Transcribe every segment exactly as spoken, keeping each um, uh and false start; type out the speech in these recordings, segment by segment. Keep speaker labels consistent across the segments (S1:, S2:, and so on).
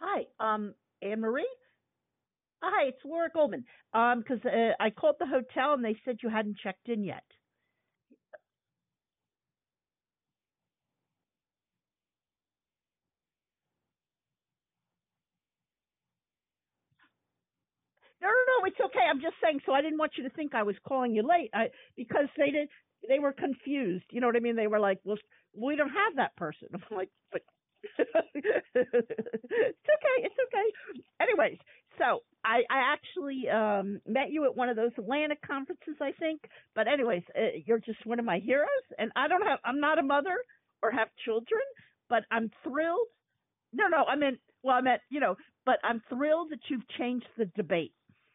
S1: Hi, um, Anne Marie. Hi, it's Laura Goldman. Um, 'cause uh, I called the hotel and they said you hadn't checked in yet. No, no, no, it's okay. I'm just saying. So I didn't want you to think I was calling you late. I because they did. They were confused. You know what I mean? They were like, "Well, we don't have that person." I'm like, "But it's okay. It's okay." Anyways, so I I actually um met you at one of those Atlanta conferences, I think. But anyways, uh, you're just one of my heroes, and I don't have. I'm not a mother or have children, but I'm thrilled. No, no, I meant. Well, I meant, you know, but I'm thrilled that you've changed the debate.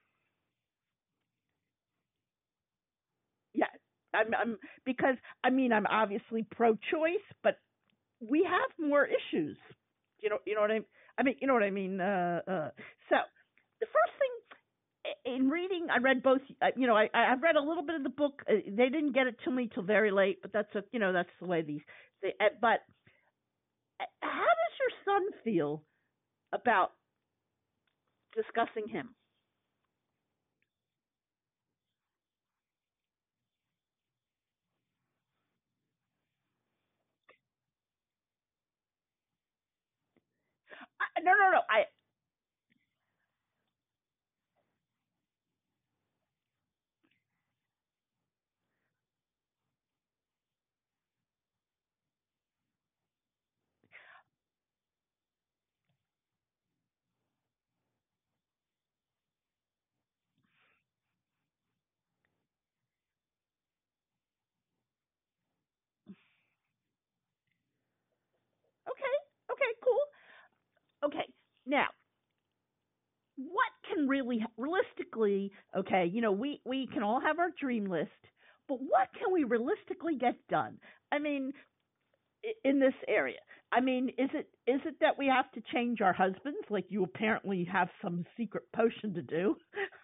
S1: Yeah, I'm, I'm because I mean I'm obviously pro-choice, but we have more issues. You know, you know what I mean? I mean, you know what I mean. Uh, uh, so the first thing in reading, I read both. Uh, you know, I I read a little bit of the book. Uh, they didn't get it to me till very late, but that's a you know that's the way these. They, uh, but uh, how does your son feel about discussing him? I, no, no, no. I okay, okay, cool. Okay, now what can really realistically, okay, you know, we we can all have our dream list, but what can we realistically get done? I mean, in this area. I mean, is it is it that we have to change our husbands like you apparently have some secret potion to do?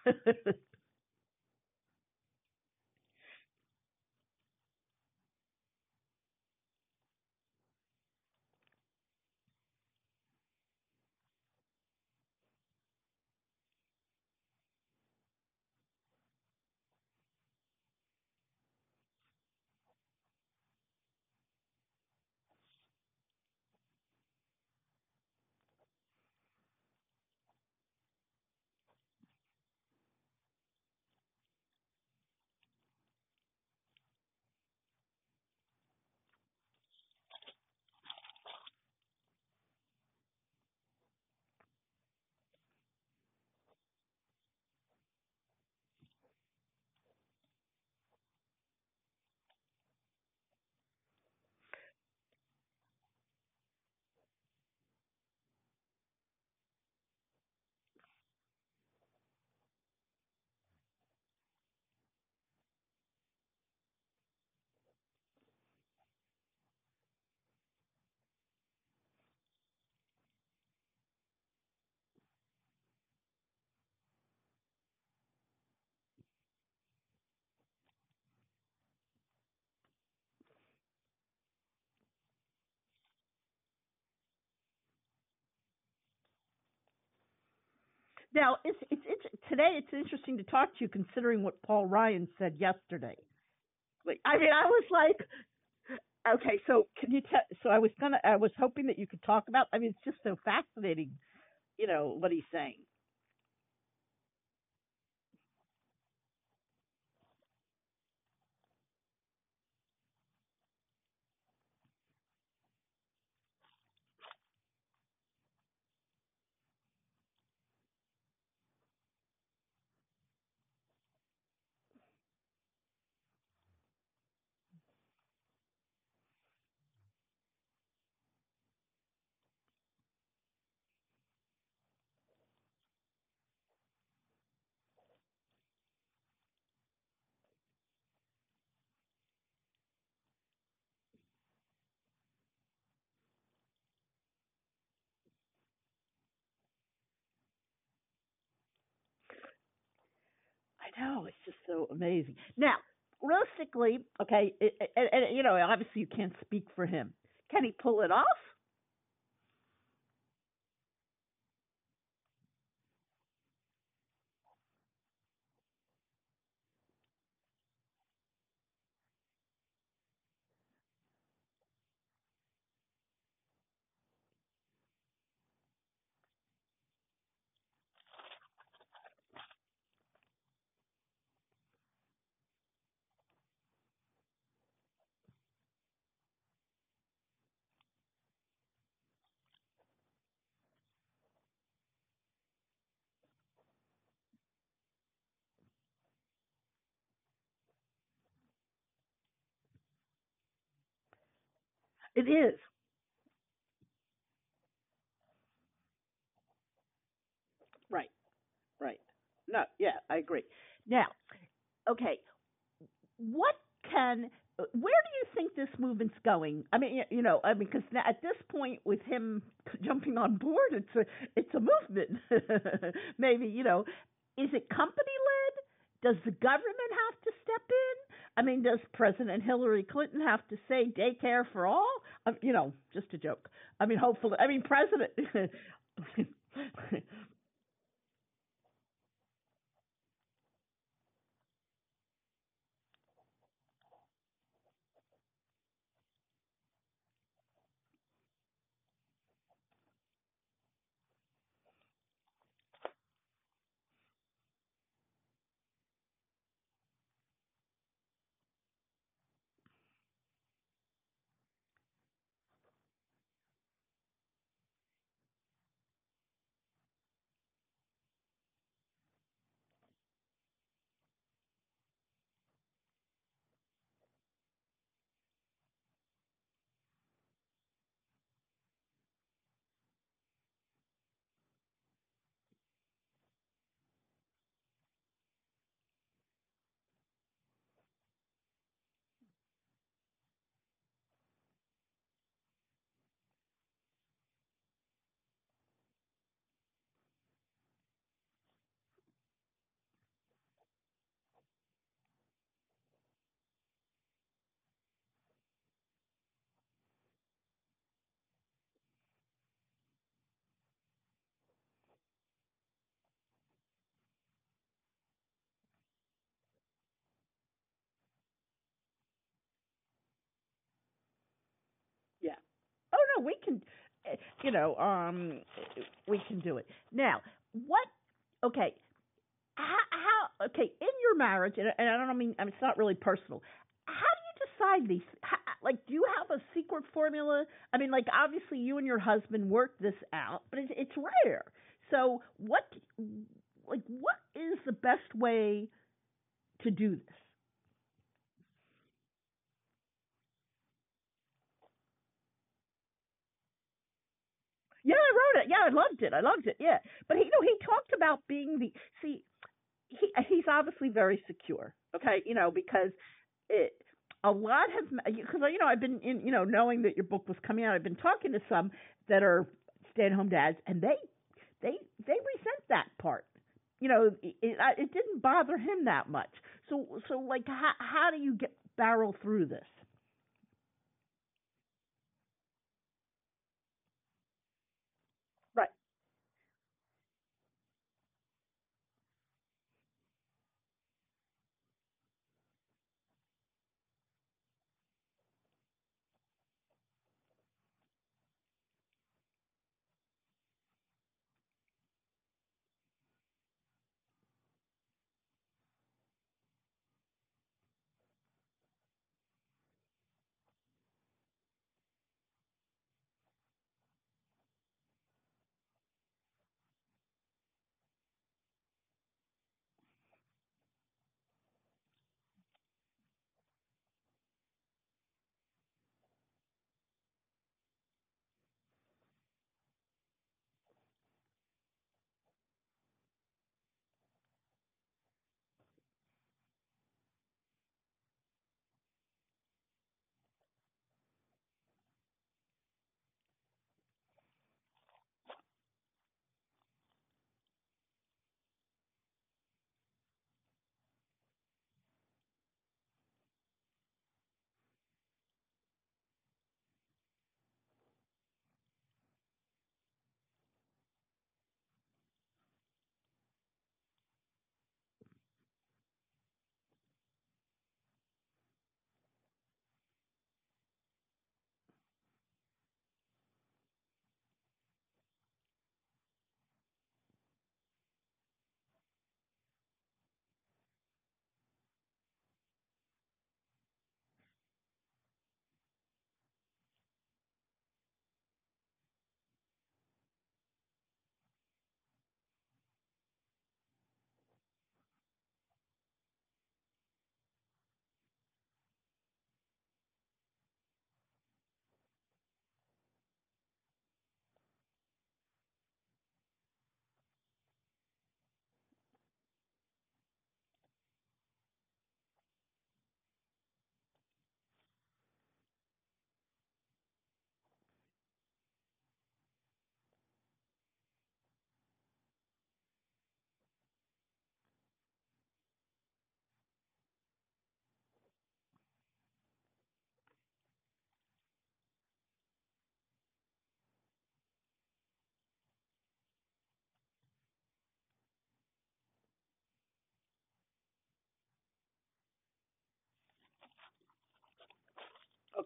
S1: Now, it's, it's it's today. It's interesting to talk to you considering what Paul Ryan said yesterday. Like, I mean, I was like, okay, so can you tell? So I was gonna, I was hoping that you could talk about. I mean, it's just so fascinating, you know, what he's saying. I know it's just so amazing. Now, realistically, okay, it, and, and you know, obviously you can't speak for him. Can he pull it off? It is. Right. Right. No, yeah, I agree. Now, okay, what can where do you think this movement's going? I mean, you know, I mean, because at this point, with him jumping on board, it's a it's a movement. Maybe you know, is it company led? Does the government have to step in? I mean, does President Hillary Clinton have to say daycare for all? Um, you know, just a joke. I mean, hopefully, I mean, President. Yeah. Oh no, we can. eh, You know, um, we can do it now. What? Okay. How? how okay, in your marriage, and, and I don't mean. I mean, it's not really personal. How do you decide these? How, like, do you have a secret formula? I mean, like, obviously, you and your husband worked this out, but it's, it's rare. So, what? Like, what is the best way to do this? Yeah, I wrote it. Yeah, I loved it. I loved it. Yeah, but he, you know, he talked about being the see. He he's obviously very secure. Okay, you know, because it a lot has because you know I've been in you know knowing that your book was coming out. I've been talking to some that are stay-at-home dads, and they they they resent that part. You know, it, it, it didn't bother him that much. So so like how how do you get barrel through this? Right.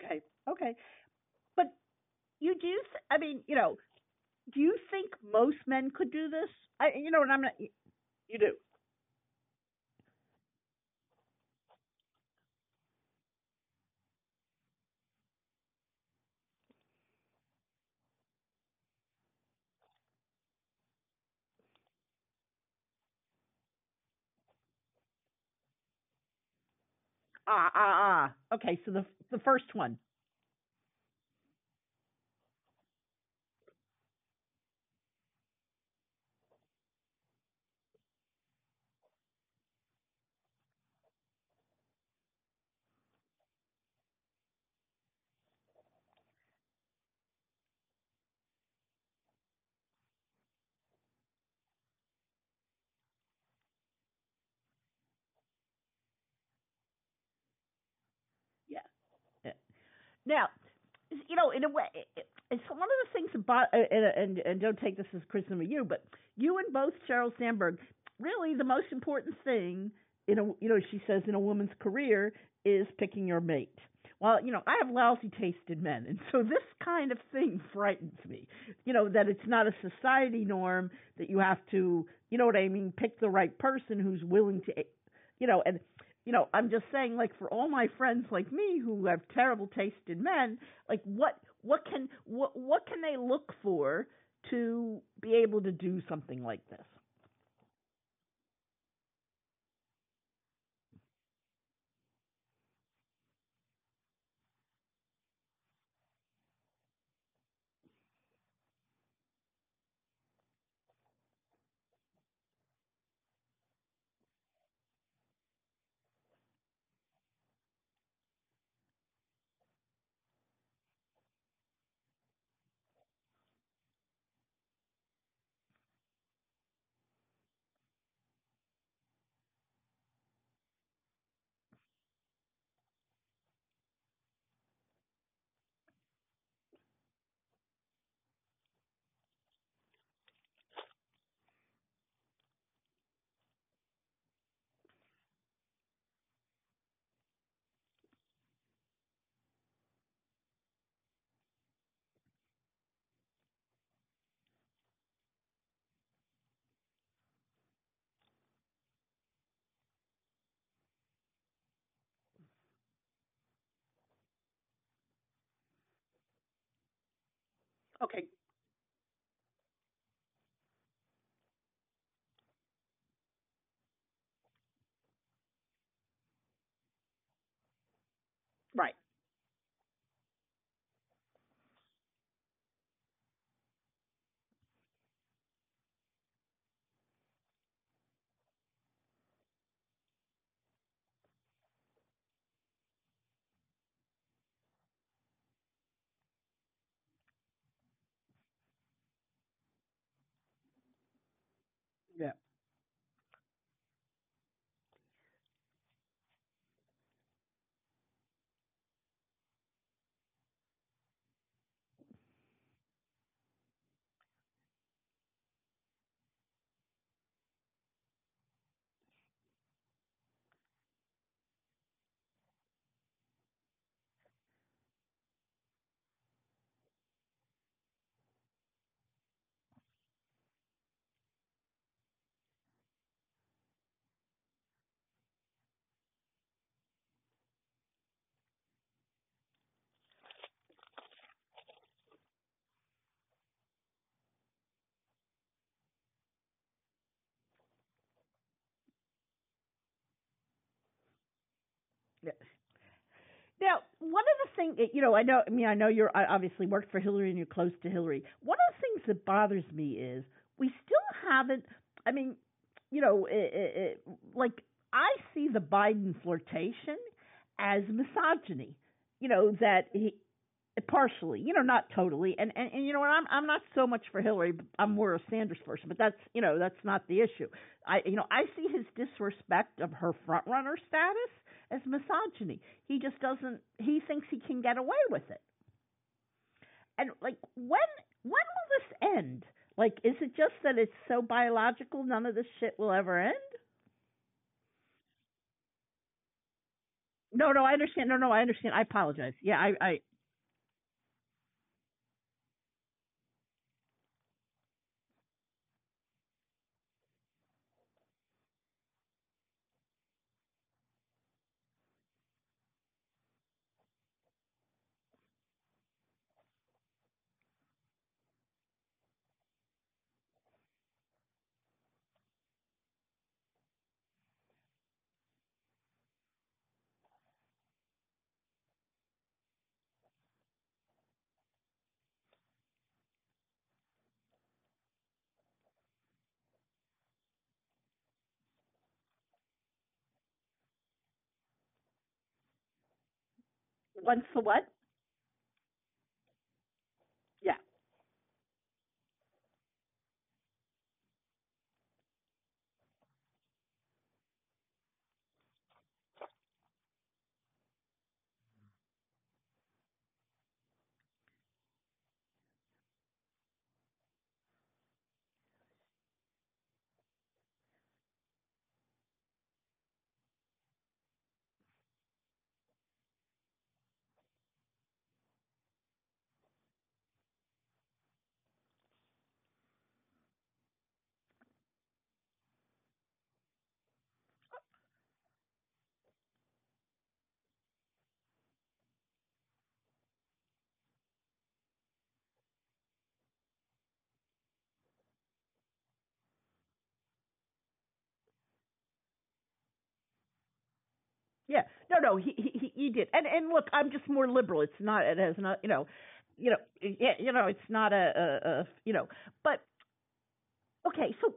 S1: Okay. Okay. But you do. Th- I mean, you know, do you think most men could do this? I, you know, and I'm not. You do. Ah, ah, ah. Okay. So the the first one. Yeah. Yeah. Now, you know, in a way, it's one of the things about, and, and and don't take this as criticism of you, but you and both Sheryl Sandberg, really the most important thing in a, you know, she says in a woman's career is picking your mate. Well, you know, I have lousy taste in men, and so this kind of thing frightens me. You know, that it's not a society norm that you have to, you know what I mean, pick the right person who's willing to, you know, and you know, I'm just saying, like, for all my friends like me who have terrible taste in men, like, what what can what what can they look for to be able to do something like this? Okay, right, yeah, yeah. Now, one of the things, you know, I know, I mean, I know you're I obviously worked for Hillary and you're close to Hillary. One of the things that bothers me is we still haven't. I mean, you know, it, it, it, like I see the Biden flirtation as misogyny. You know that he partially, you know, not totally. And, and and you know what? I'm I'm not so much for Hillary. I'm more a Sanders person, but that's you know that's not the issue. I you know I see his disrespect of her front runner status as misogyny. He just doesn't. He thinks he can get away with it. And like when when will this end? Like, is it just that it's so biological, none of this shit will ever end? No, no, I understand. No, no, I understand. I apologize. Yeah, I, I once the what? Yeah. Yeah. No, no, he he he did. And and look, I'm just more liberal. It's not. It has not. You know. You know. Yeah. You know. It's not a. a, a you know. But okay. So.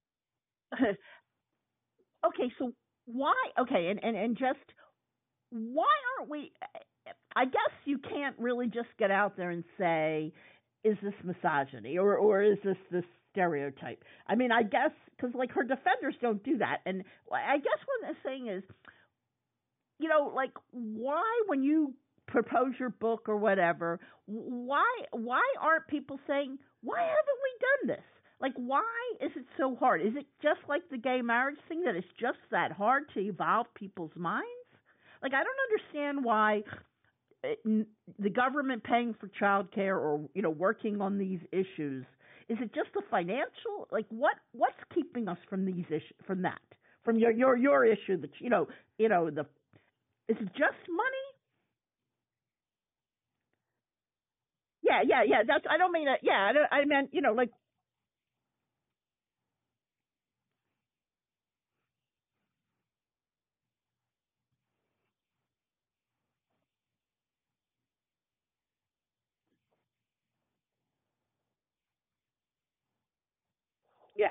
S1: Okay. So why? Okay. And and and just why aren't we? I guess you can't really just get out there and say, "Is this misogyny?" or or "Is this this stereotype?" I mean, I guess because like her defenders don't do that, and I guess what they're saying is, you know, like why when you propose your book or whatever, why why aren't people saying, "Why haven't we done this?" Like, why is it so hard? Is it just like the gay marriage thing that it's just that hard to evolve people's minds? Like, I don't understand why it, the government paying for childcare or you know working on these issues, is it just the financial? Like, what what's keeping us from these issues, from that, from your your your issue that you know you know the is it just money? Yeah, yeah, yeah. That's I don't mean that. Yeah, I don't, I meant you know like yeah.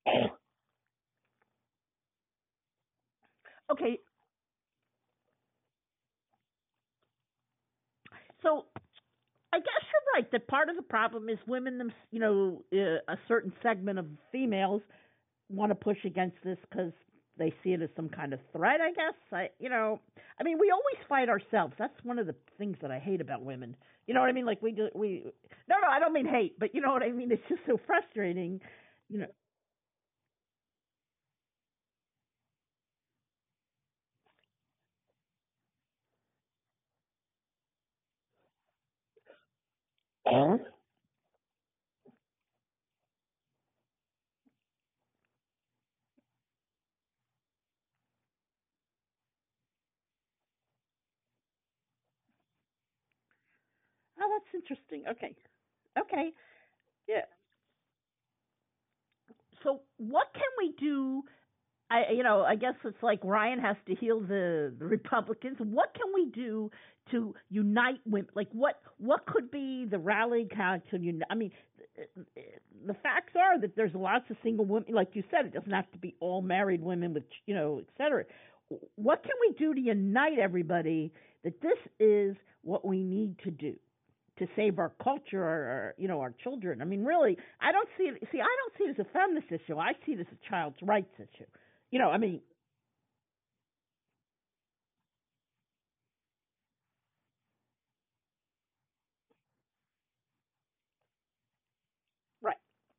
S1: Okay, so I guess you're right that part of the problem is women, them, you know, uh, a certain segment of females want to push against this because they see it as some kind of threat. I guess I, you know, I mean, we always fight ourselves. That's one of the things that I hate about women. You know what I mean? Like we do, we. No, no, I don't mean hate, but you know what I mean. It's just so frustrating. You know. Oh, that's interesting. Okay, okay, yeah. So what can we do? I, you know, I guess it's like Ryan has to heal the, the Republicans. What can we do to unite women? Like, what what could be the rally cry to unite? I mean, the facts are that there's lots of single women. Like you said, it doesn't have to be all married women with, you know, et cetera. What can we do to unite everybody? That this is what we need to do to save our culture, our, our you know, our children. I mean, really, I don't see it. See, I don't see it as a feminist issue. I see it as a child's rights issue. You know, I mean, right,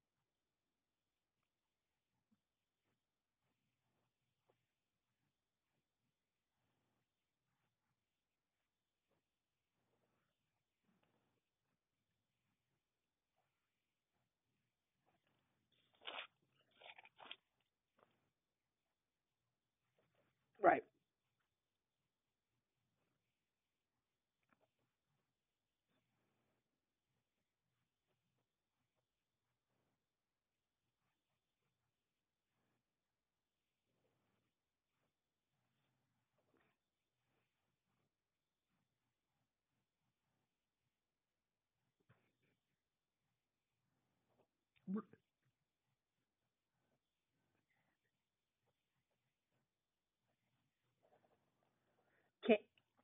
S1: right. Can't,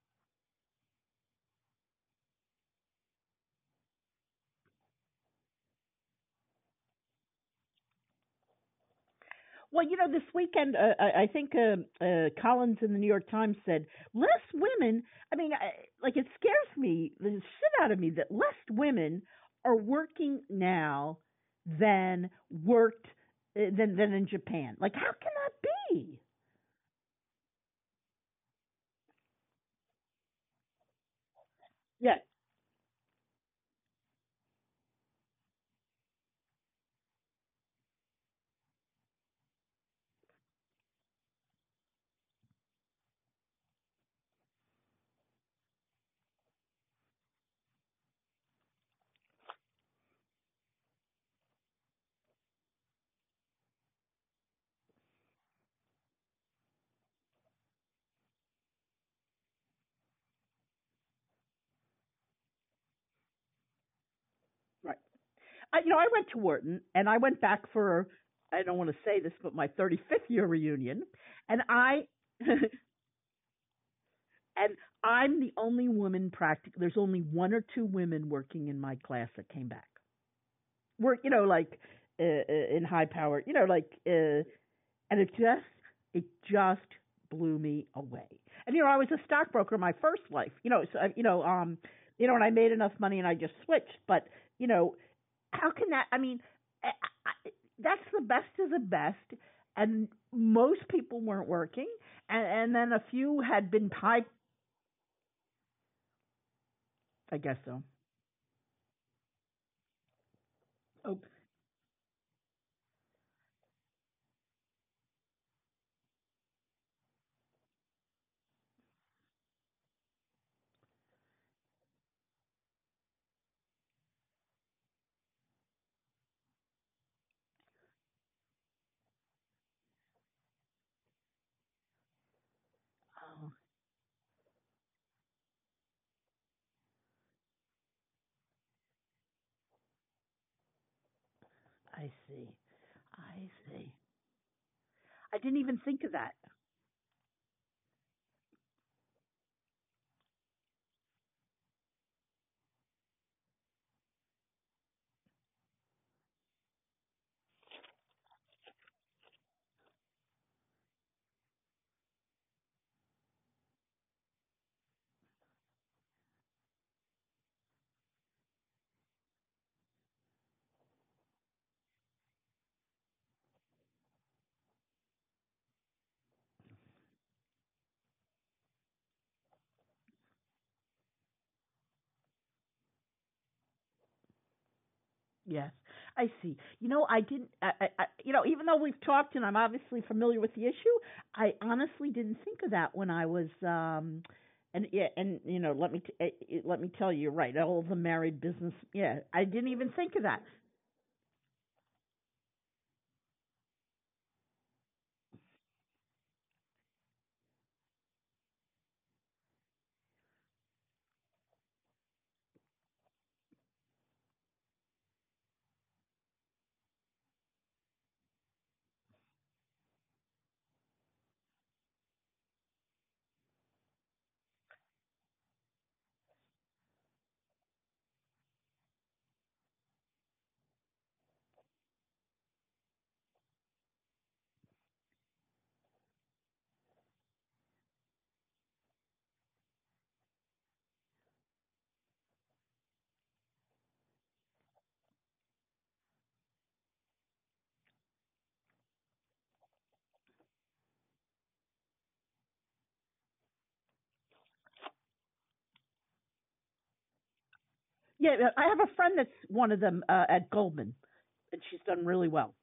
S1: well, you know, this weekend, uh, I, I think uh, uh, Collins in the New York Times said less women. I mean, I, like it scares me the shit out of me that less women are working now than worked uh, than than in Japan. Like, how can that be? Yeah, right. I, you know, I went to Wharton, and I went back for I don't want to say this, but my thirty-fifth year reunion, and I and I'm the only woman practic. There's only one or two women working in my class that came back. Work, you know, like uh, uh, in high power, you know, like, uh, and it just, it just blew me away. And you know, I was a stockbroker my first life, you know, so you know, um, you know, and I made enough money and I just switched. But you know, how can that? I mean, I, I, that's the best of the best, and most people weren't working, and, and then a few had been high. I guess so. Oh, oh, I see. I see. I didn't even think of that. Yes, I see. You know, I didn't. I, I, I- you know, even though we've talked and I'm obviously familiar with the issue, I honestly didn't think of that when I was. um And yeah, and you know, let me t- eh, eh, let me tell you, you're right. All the married business. Yeah, I didn't even think of that. Yeah, I have a friend that's one of them uh, at Goldman, and she's done really well.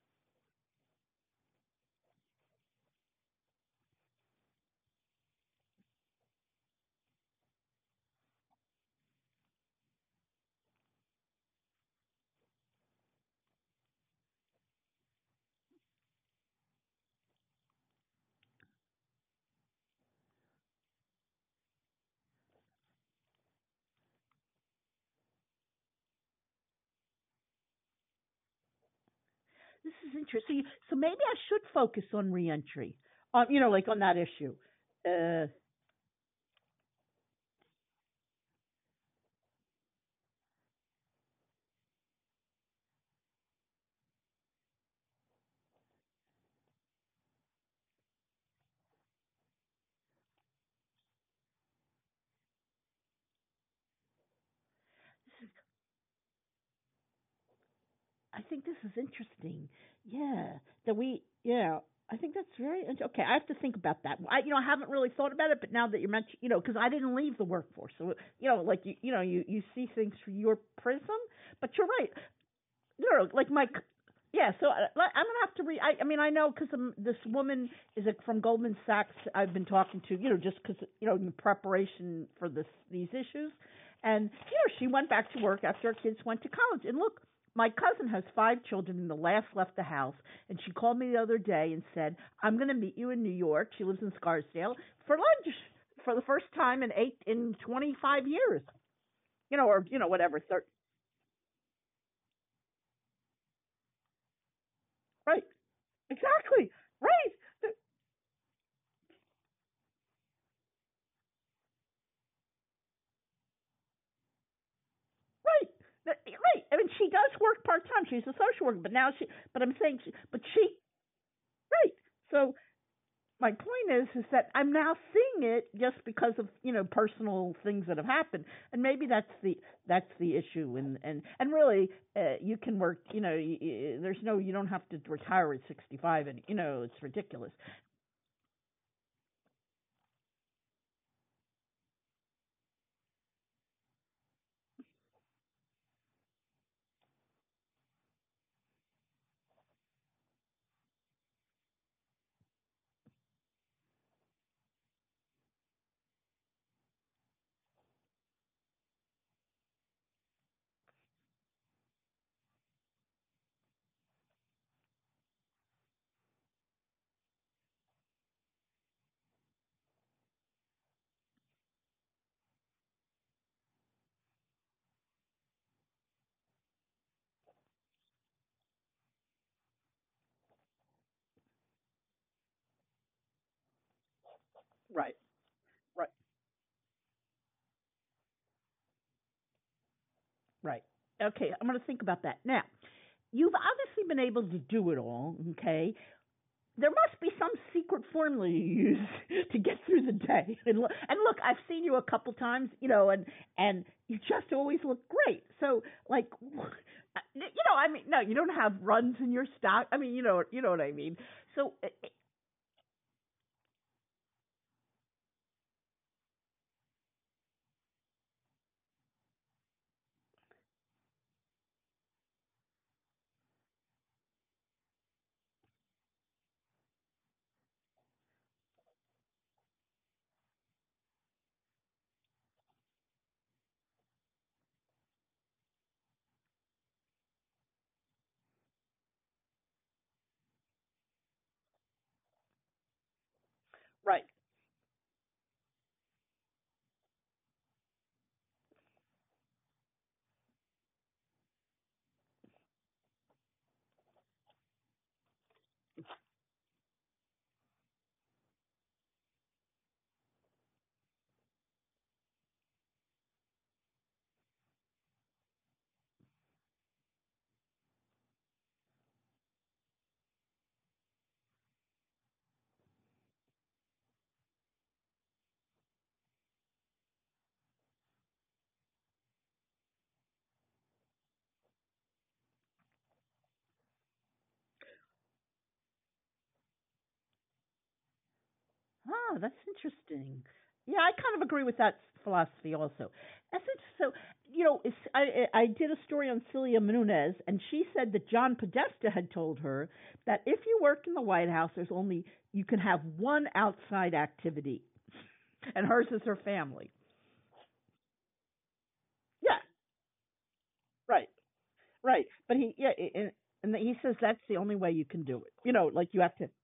S1: This is interesting. So maybe I should focus on reentry, um, you know, like on that issue. Uh, I think this is interesting. Yeah, that we, yeah, I think that's very int- okay. I have to think about that. I, you know, I haven't really thought about it, but now that you mentioned, you know, because I didn't leave the workforce, so you know, like you, you know, you you see things through your prism. But you're right. You know, like my, yeah. So I, I'm gonna have to read. I, I mean, I know because this woman is a, from Goldman Sachs. I've been talking to, you know, just because you know, in preparation for this these issues, and you know, she went back to work after her kids went to college. And look, my cousin has five children, and the last left the house. And she called me the other day and said, "I'm going to meet you in New York." She lives in Scarsdale for lunch for the first time in eight in twenty-five years. You know, or you know, whatever. Thir- right? Exactly. Right. Right. That- Right. I mean, she does work part time. She's a social worker, but now she. But I'm saying, she, but she. Right. So my point is, is that I'm now seeing it just because of you know personal things that have happened, and maybe that's the that's the issue. And and and really, uh, you can work. You know, y y there's no. You don't have to retire at sixty-five, and you know it's ridiculous. Right. Right. Right. Okay, I'm going to think about that. Now, you've obviously been able to do it all, okay? There must be some secret formula you use to get through the day. And look, and look, I've seen you a couple times, you know, and and you just always look great. So, like, you know, I mean, no, you don't have runs in your stock. I mean, you know, you know what I mean. So, eh, eh, right, ah, that's interesting. Yeah, I kind of agree with that philosophy also. That's it. So, you know, it's, I I did a story on Celia Menunez, and she said that John Podesta had told her that if you work in the White House, there's only you can have one outside activity, and hers is her family. Yeah, right, right. But he, yeah, and, and he says that's the only way you can do it. You know, like you have to.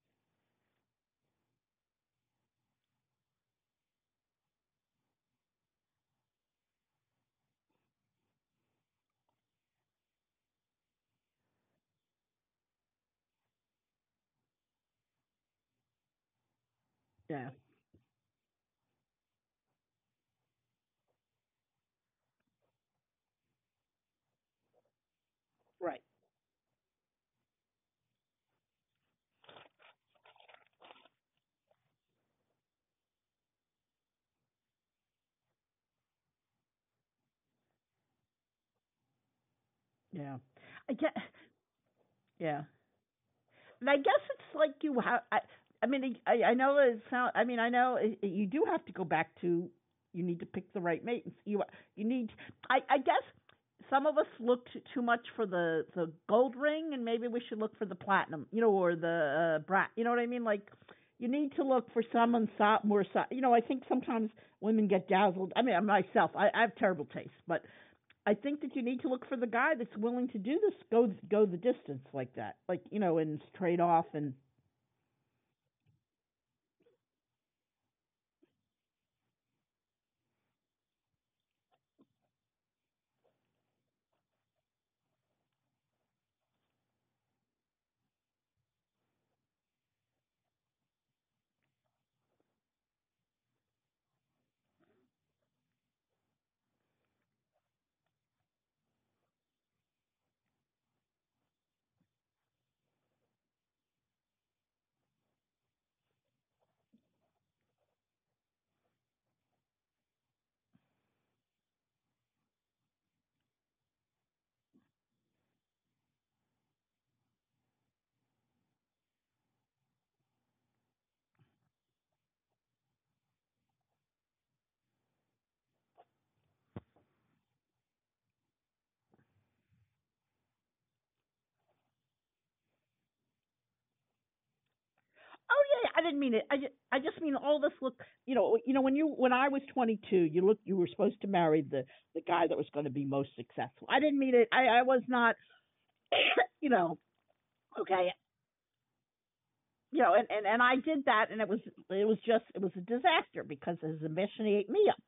S1: Yeah, right. Yeah, I get. Yeah. And I guess it's like you have. I, I mean, I, I know it sound. I mean, I know it, you do have to go back to. You need to pick the right mate. You you need. I I guess some of us look t- too much for the the gold ring, and maybe we should look for the platinum. You know, or the uh, brat. You know what I mean? Like, you need to look for someone so, more. So, you know, I think sometimes women get dazzled. I mean, myself, I, I have terrible taste, but I think that you need to look for the guy that's willing to do this, go go the distance like that, like you know, and trade off and oh yeah, I didn't mean it. I just, I just mean all this look, you know, you know when you when I was twenty-two, you look you were supposed to marry the the guy that was going to be most successful. I didn't mean it. I I was not, you know, okay, you know, and and and I did that, and it was it was just it was a disaster because his ambition ate me up.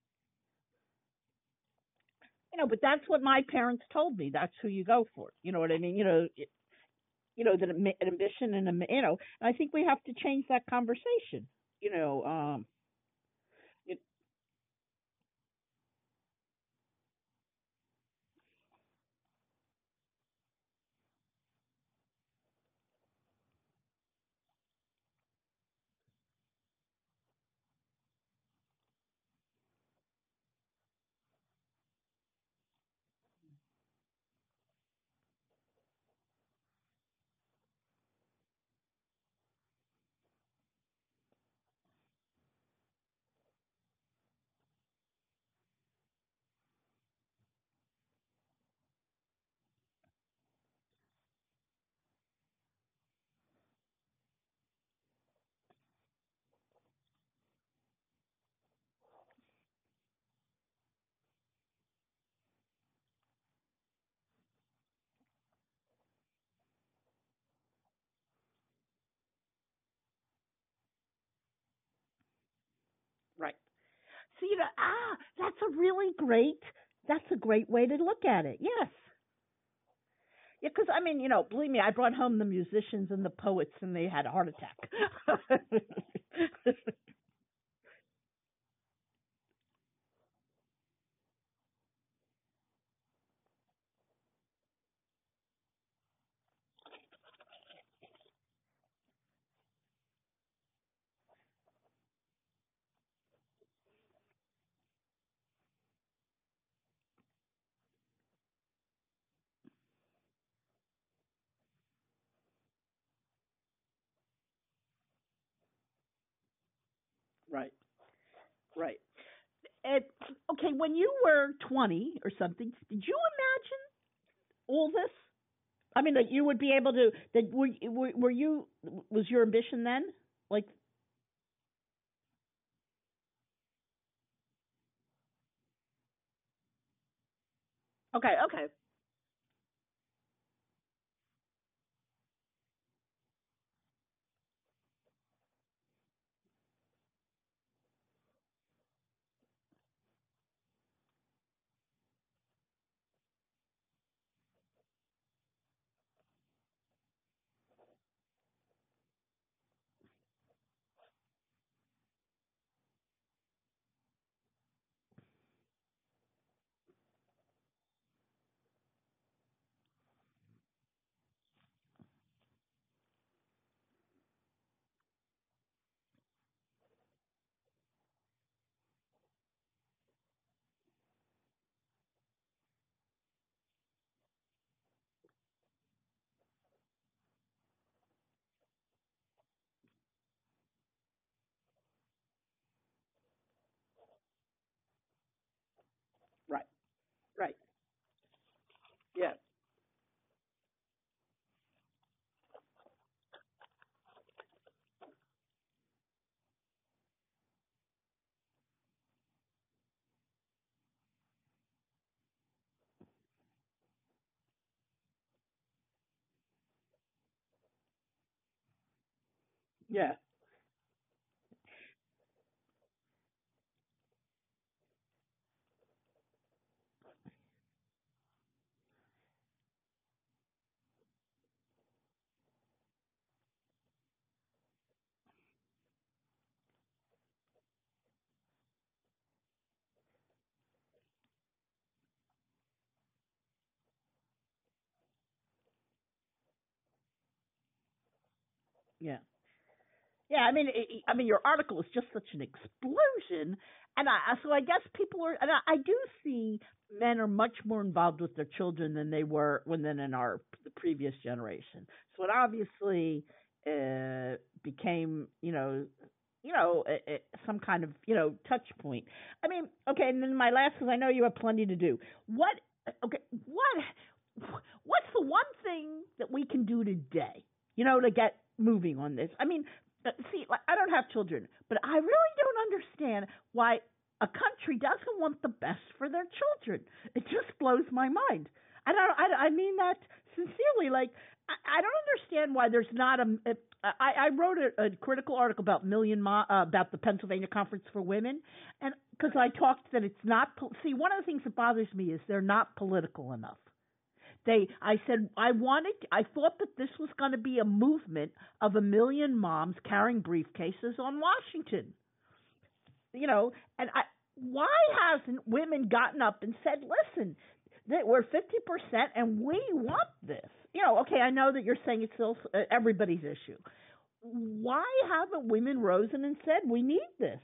S1: You know, but that's what my parents told me. That's who you go for. You know what I mean? You know, you know, that an ambition and a, you know, and I think we have to change that conversation. you know, um, it, right. So you know, ah, that's a really great. That's a great way to look at it. Yes. Yeah, because I mean, you know, believe me, I brought home the musicians and the poets, and they had a heart attack. Right, right. And okay, when you were twenty or something, did you imagine all this? I mean, that you would be able to. That were were, were you? Was your ambition then? Like, okay, okay, right, right, yeah, yeah, yeah. Yeah, I mean, it, I mean, your article is just such an explosion, and I so I guess people are, and I, I do see men are much more involved with their children than they were when than in our the previous generation. So it obviously uh, became, you know, you know, a, a, some kind of you know touch point. I mean, okay, and then my last, because I know you have plenty to do. What, okay, what, what's the one thing that we can do today? You know, to get moving on this. I mean, uh, see, like, I don't have children, but I really don't understand why a country doesn't want the best for their children. It just blows my mind. I don't. I, I mean that sincerely. Like, I, I don't understand why there's not a. a I, I wrote a, a critical article about million Mo, uh, about the Pennsylvania Conference for Women, and because I talked that it's not. See, one of the things that bothers me is they're not political enough. They, I said, I wanted, I thought that this was going to be a movement of a million moms carrying briefcases on Washington. You know, and I, why hasn't women gotten up and said, listen, that we're fifty percent and we want this? You know, okay, I know that you're saying it's still uh, everybody's issue. Why haven't women risen and said, we need this?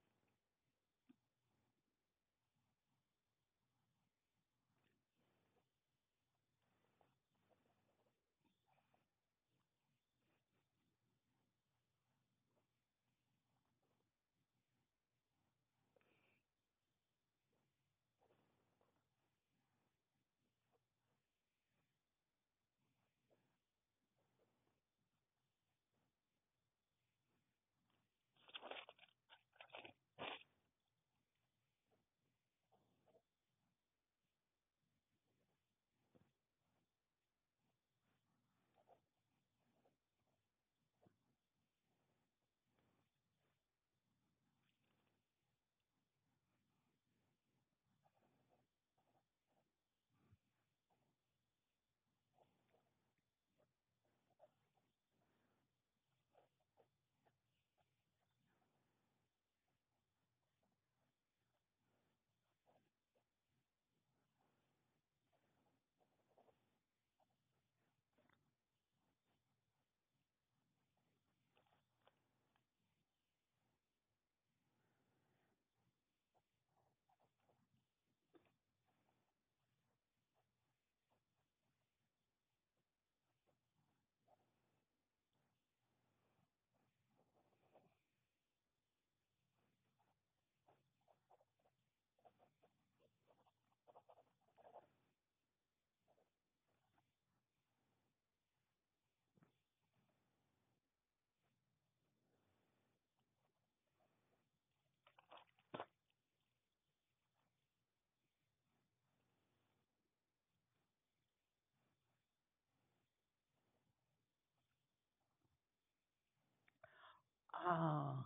S1: Oh,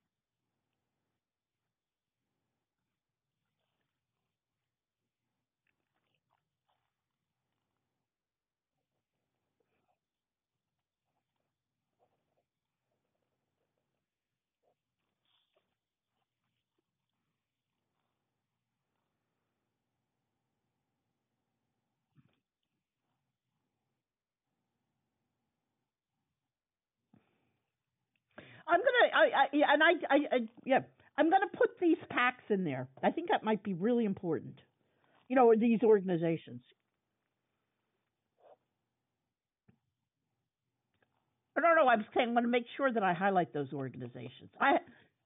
S1: I'm gonna, I, I, yeah, and I, I, I, yeah, I'm gonna put these packs in there. I think that might be really important. You know, these organizations. No, no, no. I'm saying I'm going to make sure that I highlight those organizations. I,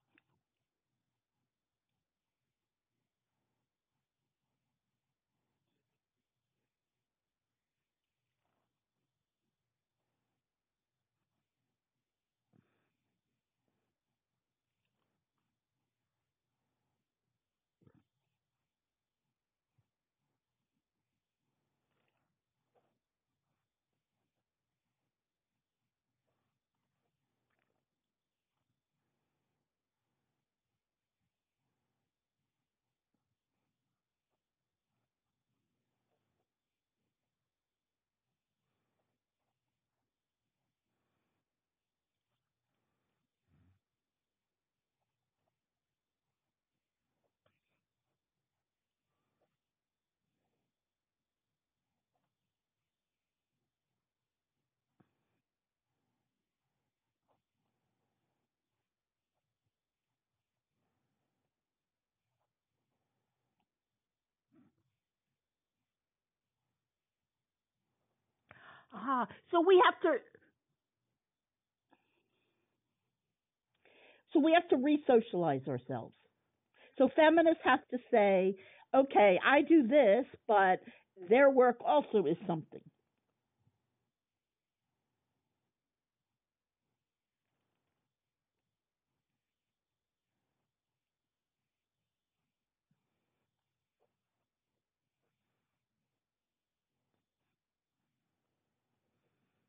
S1: ah, so we have to, so we have to re-socialize ourselves. So feminists have to say, okay, I do this, but their work also is something.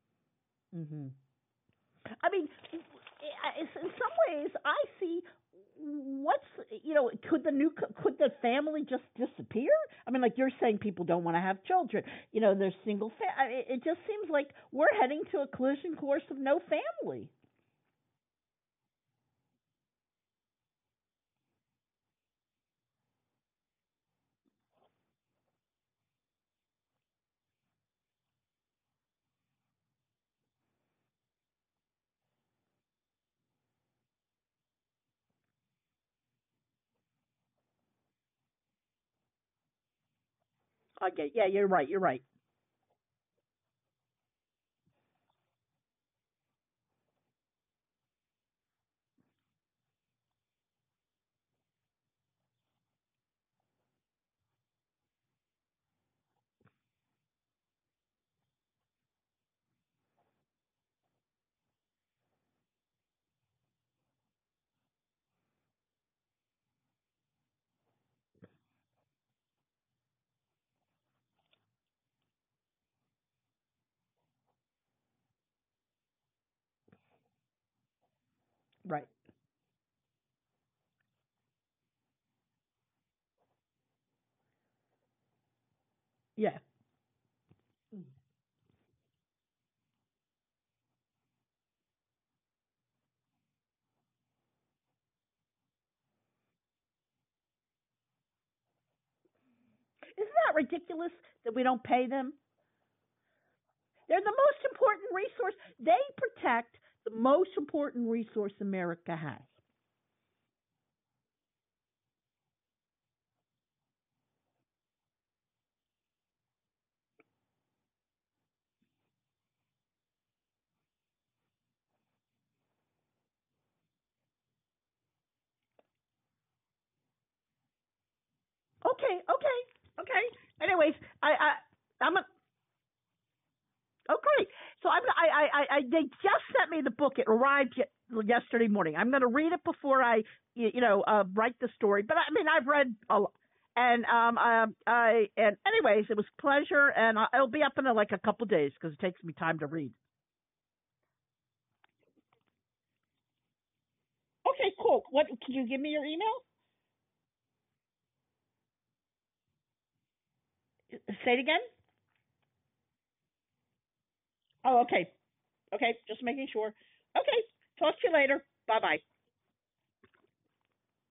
S1: Hmm. I mean, in some ways, I see. what's you know could the new could the family just disappear? I mean, like you're saying, people don't want to have children. You know, they're single. Fa- it, it just seems like we're heading to a collision course of no family. Okay, yeah, you're right. You're right. Right. Yeah. Isn't that ridiculous that we don't pay them? They're the most important resource. They protect the most important resource America has. Okay, okay, okay. Anyways, I, I, I'm a, okay. So I'm, I, I, I, I, they just sent me the book. It arrived ye- yesterday morning. I'm going to read it before I, you, you know, uh, write the story. But I mean, I've read a lot. And um, um, I and anyways, it was a pleasure, and I- it'll be up in uh, like a couple days because it takes me time to read. Okay, cool. What can you give me your email? Say it again. Oh, okay. Okay, just making sure. Okay, talk to you later. Bye bye.